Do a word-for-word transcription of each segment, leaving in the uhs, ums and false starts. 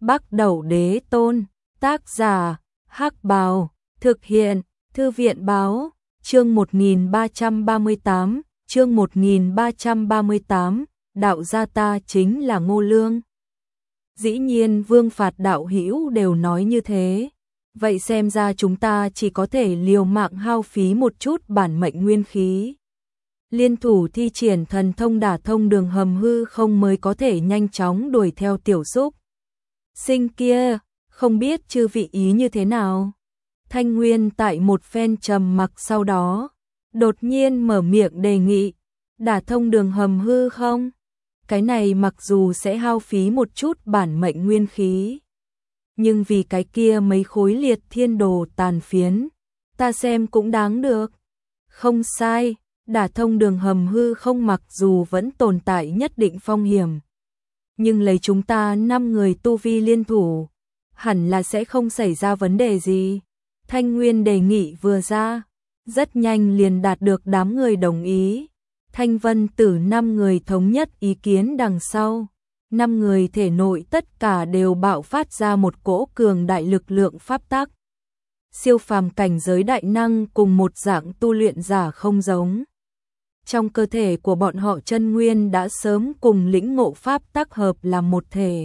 Bắc Đẩu Đế Tôn, tác giả, Hắc Bào, thực hiện, Thư viện Báo, chương một nghìn ba trăm ba mươi tám, chương một nghìn ba trăm ba mươi tám, đạo gia ta chính là Ngô Lương. Dĩ nhiên Vương Phạt đạo hữu đều nói như thế, vậy xem ra chúng ta chỉ có thể liều mạng hao phí một chút bản mệnh nguyên khí. Liên thủ thi triển thần thông đả thông đường hầm hư không mới có thể nhanh chóng đuổi theo tiểu xúc sinh kia, không biết chư vị ý như thế nào. Thanh Nguyên tại một phen trầm mặc sau đó, đột nhiên mở miệng đề nghị, đả thông đường hầm hư không? Cái này mặc dù sẽ hao phí một chút bản mệnh nguyên khí, nhưng vì cái kia mấy khối liệt thiên đồ tàn phiến, ta xem cũng đáng được. Không sai, đả thông đường hầm hư không mặc dù vẫn tồn tại nhất định phong hiểm, nhưng lấy chúng ta năm người tu vi liên thủ, hẳn là sẽ không xảy ra vấn đề gì. Thanh Nguyên đề nghị vừa ra, rất nhanh liền đạt được đám người đồng ý. Thanh Vân Tử năm người thống nhất ý kiến đằng sau, năm người thể nội tất cả đều bạo phát ra một cỗ cường đại lực lượng pháp tắc. Siêu phàm cảnh giới đại năng cùng một dạng tu luyện giả không giống. Trong cơ thể của bọn họ chân nguyên đã sớm cùng lĩnh ngộ pháp tắc hợp làm một thể,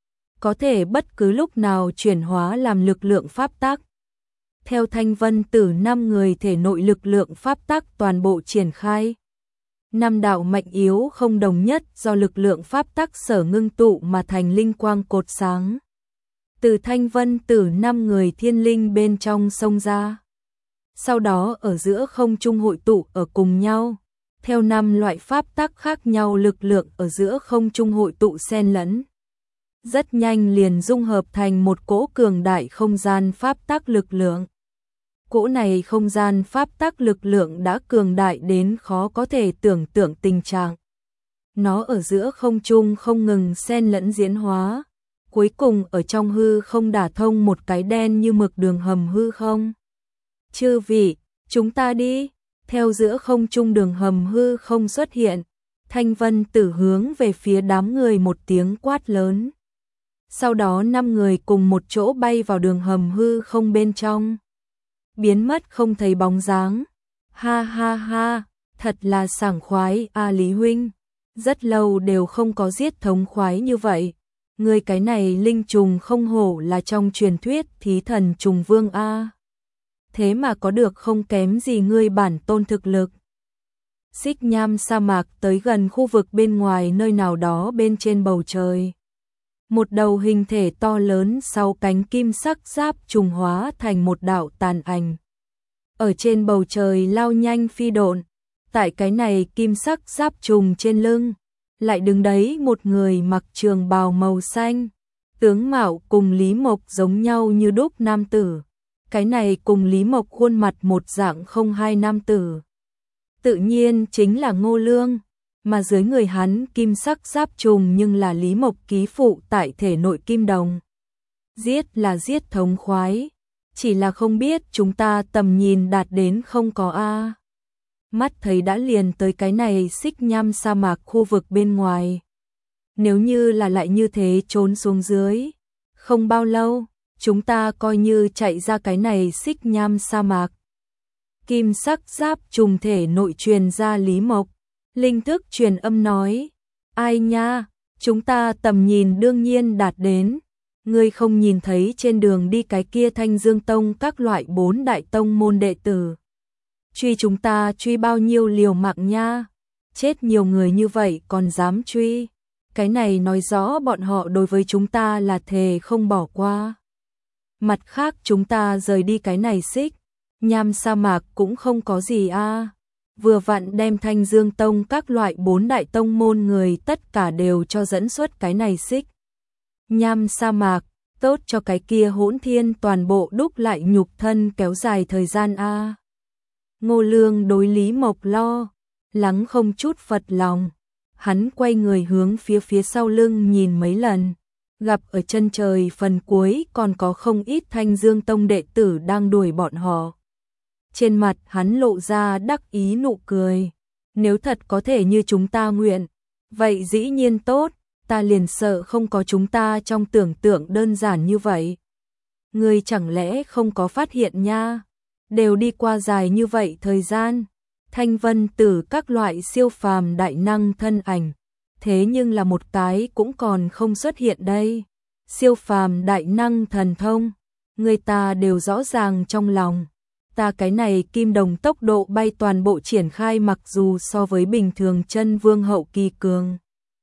có thể bất cứ lúc nào chuyển hóa làm lực lượng pháp tắc. Theo Thanh Vân Tử năm người thể nội lực lượng pháp tắc toàn bộ triển khai. Năm đạo mạnh yếu không đồng nhất do lực lượng pháp tắc sở ngưng tụ mà thành linh quang cột sáng. Từ Thanh Vân Tử năm người thiên linh bên trong xông ra. Sau đó ở giữa không trung hội tụ ở cùng nhau. Theo năm loại pháp tắc khác nhau lực lượng ở giữa không trung hội tụ xen lẫn. Rất nhanh liền dung hợp thành một cỗ cường đại không gian pháp tắc lực lượng. Cỗ này không gian pháp tắc lực lượng đã cường đại đến khó có thể tưởng tượng tình trạng. Nó ở giữa không trung không ngừng xen lẫn diễn hóa, cuối cùng ở trong hư không đả thông một cái đen như mực đường hầm hư không. Chư vị, chúng ta đi. Theo giữa không trung đường hầm hư không xuất hiện, Thanh Vân Tử hướng về phía đám người một tiếng quát lớn. Sau đó năm người cùng một chỗ bay vào đường hầm hư không bên trong, biến mất không thấy bóng dáng. Ha ha ha, thật là sảng khoái a Lý huynh, rất lâu đều không có giết thống khoái như vậy. Người cái này linh trùng không hổ là trong truyền thuyết thí thần trùng vương a. Thế mà có được không kém gì ngươi bản tôn thực lực. Xích Nham sa mạc tới gần khu vực bên ngoài nơi nào đó bên trên bầu trời. Một đầu hình thể to lớn sau cánh kim sắc giáp trùng hóa thành một đạo tàn ảnh. Ở trên bầu trời lao nhanh phi độn, tại cái này kim sắc giáp trùng trên lưng, lại đứng đấy một người mặc trường bào màu xanh, tướng mạo cùng Lý Mộc giống nhau như đúc nam tử. Cái này cùng Lý Mộc khuôn mặt một dạng không hai nam tử. Tự nhiên chính là Ngô Lương, mà dưới người hắn kim sắc giáp trùng nhưng là Lý Mộc ký phụ tại thể nội kim đồng. Giết là giết thống khoái, chỉ là không biết chúng ta tầm nhìn đạt đến không có a. Mắt thấy đã liền tới cái này Xích Nham sa mạc khu vực bên ngoài. Nếu như là lại như thế trốn xuống dưới, không bao lâu, chúng ta coi như chạy ra cái này Xích Nham sa mạc. Kim sắc giáp trùng thể nội truyền ra Lý Mộc, linh thức truyền âm nói, ai nha, chúng ta tầm nhìn đương nhiên đạt đến, ngươi không nhìn thấy trên đường đi cái kia Thanh Dương Tông các loại bốn đại tông môn đệ tử. Truy chúng ta truy bao nhiêu liều mạng nha, chết nhiều người như vậy còn dám truy, cái này nói rõ bọn họ đối với chúng ta là thề không bỏ qua. Mặt khác chúng ta rời đi cái này Xích Nham sa mạc cũng không có gì a. Vừa vặn đem Thanh Dương Tông các loại bốn đại tông môn người tất cả đều cho dẫn xuất cái này Xích Nham sa mạc, tốt cho cái kia Hỗn Thiên toàn bộ đúc lại nhục thân kéo dài thời gian a. Ngô Lương đối Lý Mộc lo lắng không chút phật lòng, hắn quay người hướng phía phía sau lưng nhìn mấy lần. Gặp ở chân trời phần cuối còn có không ít Thanh Dương Tông đệ tử đang đuổi bọn họ. Trên mặt hắn lộ ra đắc ý nụ cười. Nếu thật có thể như chúng ta nguyện, vậy dĩ nhiên tốt, ta liền sợ không có chúng ta trong tưởng tượng đơn giản như vậy. Ngươi chẳng lẽ không có phát hiện nha, đều đi qua dài như vậy thời gian, Thanh Vân Tử các loại siêu phàm đại năng thân ảnh, thế nhưng là một cái cũng còn không xuất hiện đây. Siêu phàm đại năng thần thông, người ta đều rõ ràng trong lòng. Ta cái này kim đồng tốc độ bay toàn bộ triển khai mặc dù so với bình thường chân vương hậu kỳ cường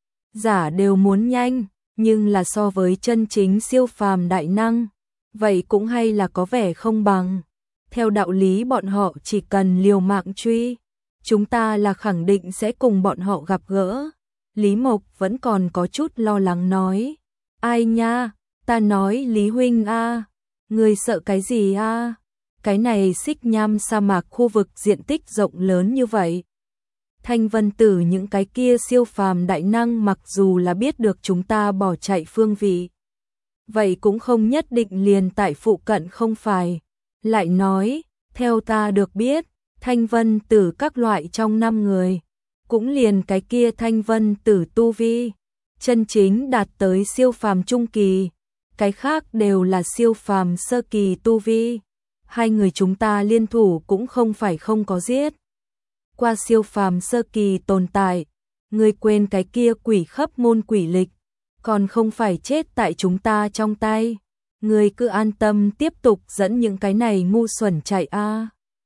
giả đều muốn nhanh, nhưng là so với chân chính siêu phàm đại năng, vậy cũng hay là có vẻ không bằng. Theo đạo lý bọn họ chỉ cần liều mạng truy, chúng ta là khẳng định sẽ cùng bọn họ gặp gỡ. Lý Mộc vẫn còn có chút lo lắng nói, ai nha, ta nói Lý Huynh a, người sợ cái gì a? Cái này Xích Nham sa mạc khu vực diện tích rộng lớn như vậy. Thanh Vân Tử những cái kia siêu phàm đại năng mặc dù là biết được chúng ta bỏ chạy phương vị, vậy cũng không nhất định liền tại phụ cận không phải. Lại nói, theo ta được biết, Thanh Vân Tử các loại trong năm người, cũng liền cái kia Thanh Vân Tử tu vi, chân chính đạt tới siêu phàm trung kỳ, cái khác đều là siêu phàm sơ kỳ tu vi. Hai người chúng ta liên thủ cũng không phải không có giết qua siêu phàm sơ kỳ tồn tại, ngươi quên cái kia quỷ khắp môn quỷ lịch, còn không phải chết tại chúng ta trong tay. Ngươi cứ an tâm tiếp tục dẫn những cái này ngu xuẩn chạy a.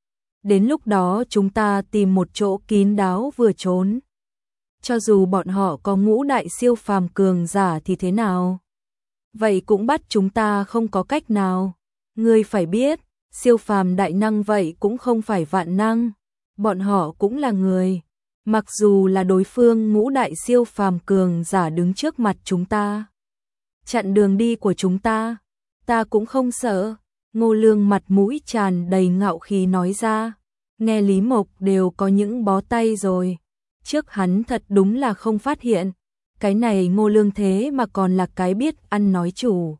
Đến lúc đó chúng ta tìm một chỗ kín đáo vừa trốn. Cho dù bọn họ có ngũ đại siêu phàm cường giả thì thế nào? Vậy cũng bắt chúng ta không có cách nào. Ngươi phải biết, siêu phàm đại năng vậy cũng không phải vạn năng, bọn họ cũng là người. Mặc dù là đối phương ngũ đại siêu phàm cường giả đứng trước mặt chúng ta, chặn đường đi của chúng ta, ta cũng không sợ. Ngô Lương mặt mũi tràn đầy ngạo khí nói ra, nghe Lý Mộc đều có những bó tay rồi. Trước hắn thật đúng là không phát hiện, cái này Ngô Lương thế mà còn là cái biết ăn nói chủ.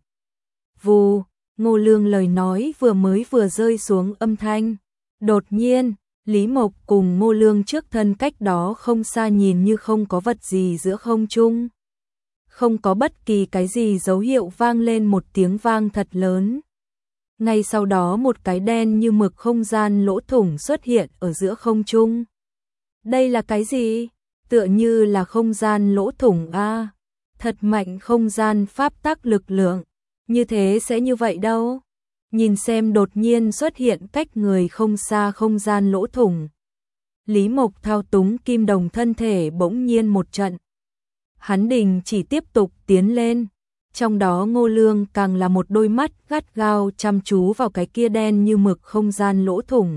Vù, Ngô Lương lời nói vừa mới vừa rơi xuống âm thanh. Đột nhiên, Lý Mộc cùng Ngô Lương trước thân cách đó không xa nhìn như không có vật gì giữa không trung. Không có bất kỳ cái gì dấu hiệu vang lên một tiếng vang thật lớn. Ngay sau đó một cái đen như mực không gian lỗ thủng xuất hiện ở giữa không trung. Đây là cái gì? Tựa như là không gian lỗ thủng a. Thật mạnh không gian pháp tắc lực lượng. Như thế sẽ như vậy đâu? Nhìn xem đột nhiên xuất hiện cách người không xa không gian lỗ thủng. Lý Mộc thao túng kim đồng thân thể bỗng nhiên một trận. Hắn đình chỉ tiếp tục tiến lên. Trong đó Ngô Lương càng là một đôi mắt gắt gao chăm chú vào cái kia đen như mực không gian lỗ thủng.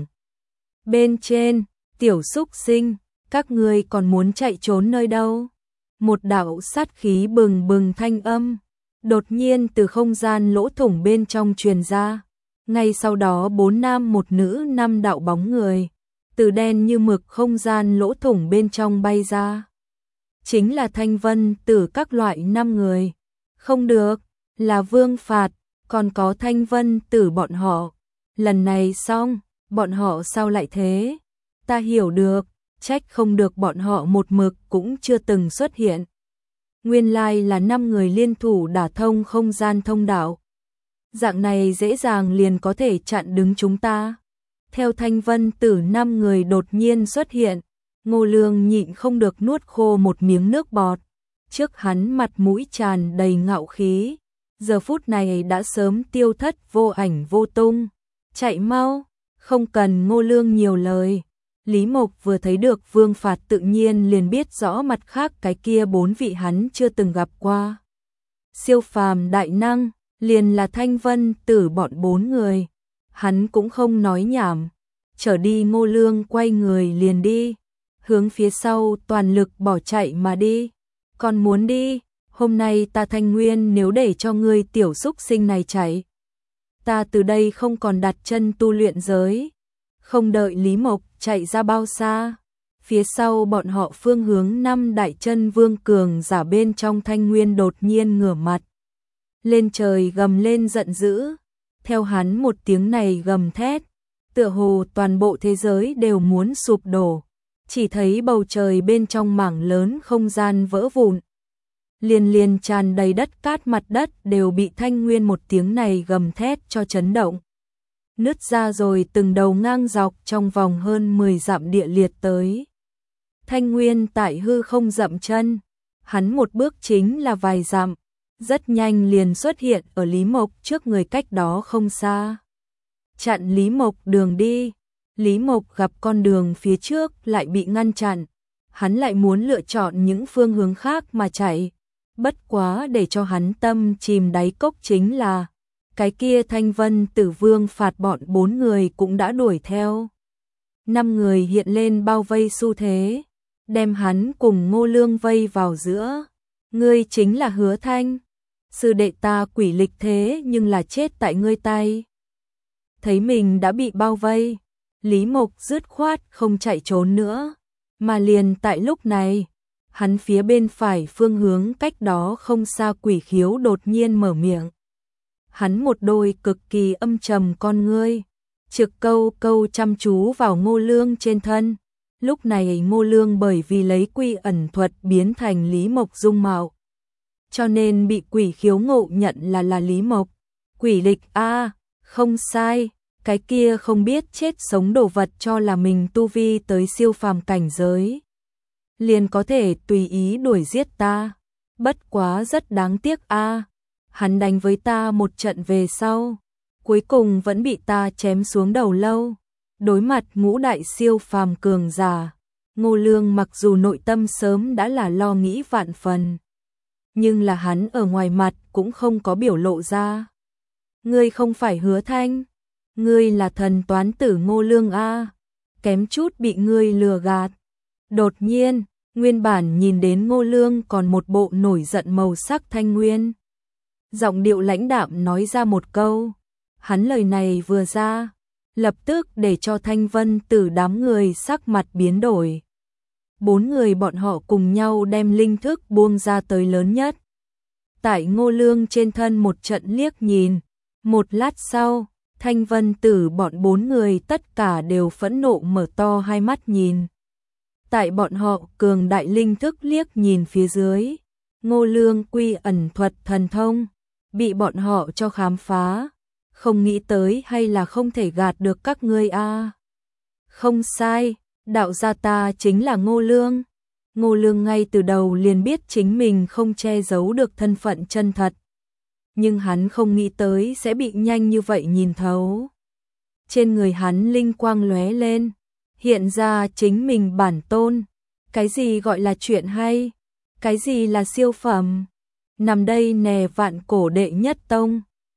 Bên trên, tiểu xúc sinh, các ngươi còn muốn chạy trốn nơi đâu? Một đạo sát khí bừng bừng thanh âm, đột nhiên từ không gian lỗ thủng bên trong truyền ra. Ngay sau đó bốn nam một nữ năm đạo bóng người, từ đen như mực không gian lỗ thủng bên trong bay ra. Chính là Thanh Vân Tử các loại năm người. Không được, là Vương Phạt, còn có Thanh Vân Tử bọn họ. Lần này xong, bọn họ sao lại thế? Ta hiểu được, trách không được bọn họ một mực cũng chưa từng xuất hiện. Nguyên lai là năm người liên thủ đả thông không gian thông đạo. Dạng này dễ dàng liền có thể chặn đứng chúng ta. Theo Thanh Vân Tử năm người đột nhiên xuất hiện, Ngô Lương nhịn không được nuốt khô một miếng nước bọt. Trước hắn mặt mũi tràn đầy ngạo khí, giờ phút này đã sớm tiêu thất vô ảnh vô tung. Chạy mau, không cần Ngô Lương nhiều lời. Lý Mộc vừa thấy được Vương Phạt tự nhiên liền biết rõ mặt khác cái kia bốn vị hắn chưa từng gặp qua. Siêu phàm đại năng, liền là Thanh Vân Tử bọn bốn người. Hắn cũng không nói nhảm, trở đi Ngô Lương quay người liền đi, hướng phía sau toàn lực bỏ chạy mà đi. Còn muốn đi, hôm nay ta Thanh Nguyên nếu để cho ngươi tiểu xúc sinh này chạy, ta từ đây không còn đặt chân tu luyện giới. Không đợi Lý Mộc chạy ra bao xa, phía sau bọn họ phương hướng năm đại chân vương cường giả bên trong Thanh Nguyên đột nhiên ngửa mặt lên trời gầm lên giận dữ. Theo hắn một tiếng này gầm thét, tựa hồ toàn bộ thế giới đều muốn sụp đổ. Chỉ thấy bầu trời bên trong mảng lớn không gian vỡ vụn. liền liền tràn đầy đất cát, mặt đất đều bị Thanh Nguyên một tiếng này gầm thét cho chấn động. Nứt ra rồi từng đầu ngang dọc trong vòng hơn mười dặm địa liệt tới. Thanh Nguyên tại hư không dậm chân, hắn một bước chính là vài dặm, rất nhanh liền xuất hiện ở Lý Mộc trước người cách đó không xa. Chặn Lý Mộc đường đi, Lý Mộc gặp con đường phía trước lại bị ngăn chặn, hắn lại muốn lựa chọn những phương hướng khác mà chạy. Bất quá để cho hắn tâm chìm đáy cốc chính là cái kia Thanh Vân Tử Vương phạt bọn bốn người cũng đã đuổi theo. Năm người hiện lên bao vây xu thế, đem hắn cùng Ngô Lương vây vào giữa. Ngươi chính là Hứa Thanh, sư đệ ta quỷ lịch thế nhưng là chết tại ngươi tay. Thấy mình đã bị bao vây, Lý Mộc dứt khoát không chạy trốn nữa, mà liền tại lúc này, hắn phía bên phải phương hướng cách đó không xa Quỷ Khiếu đột nhiên mở miệng. Hắn một đôi cực kỳ âm trầm con ngươi, trực câu câu chăm chú vào Ngô Lương trên thân. Lúc này Ngô Lương bởi vì lấy quy ẩn thuật biến thành Lý Mộc dung mạo, cho nên bị Quỷ Khiếu ngộ nhận là là Lý Mộc. Quỷ lịch a, không sai, cái kia không biết chết sống đồ vật cho là mình tu vi tới siêu phàm cảnh giới, liền có thể tùy ý đuổi giết ta. Bất quá rất đáng tiếc a, hắn đánh với ta một trận về sau, cuối cùng vẫn bị ta chém xuống đầu lâu. Đối mặt ngũ đại siêu phàm cường giả, Ngô Lương mặc dù nội tâm sớm đã là lo nghĩ vạn phần, nhưng là hắn ở ngoài mặt cũng không có biểu lộ ra. Ngươi không phải Hứa Thanh, ngươi là thần toán tử Ngô Lương a, kém chút bị ngươi lừa gạt. Đột nhiên, nguyên bản nhìn đến Ngô Lương còn một bộ nổi giận màu sắc Thanh Nguyên, giọng điệu lãnh đạm nói ra một câu. Hắn lời này vừa ra, lập tức để cho Thanh Vân Tử đám người sắc mặt biến đổi. Bốn người bọn họ cùng nhau đem linh thức buông ra tới lớn nhất. Tại Ngô Lương trên thân một trận liếc nhìn, một lát sau, Thanh Vân Tử bọn bốn người tất cả đều phẫn nộ mở to hai mắt nhìn. Tại bọn họ cường đại linh thức liếc nhìn phía dưới, Ngô Lương quy ẩn thuật thần thông, bị bọn họ cho khám phá. Không nghĩ tới hay là không thể gạt được các ngươi a. Không sai, đạo gia ta chính là Ngô Lương. Ngô Lương ngay từ đầu liền biết chính mình không che giấu được thân phận chân thật, nhưng hắn không nghĩ tới sẽ bị nhanh như vậy nhìn thấu. Trên người hắn linh quang lóe lên, hiện ra chính mình bản tôn. Cái gì gọi là chuyện hay? Cái gì là siêu phẩm? Nằm đây nè vạn cổ đệ nhất tông,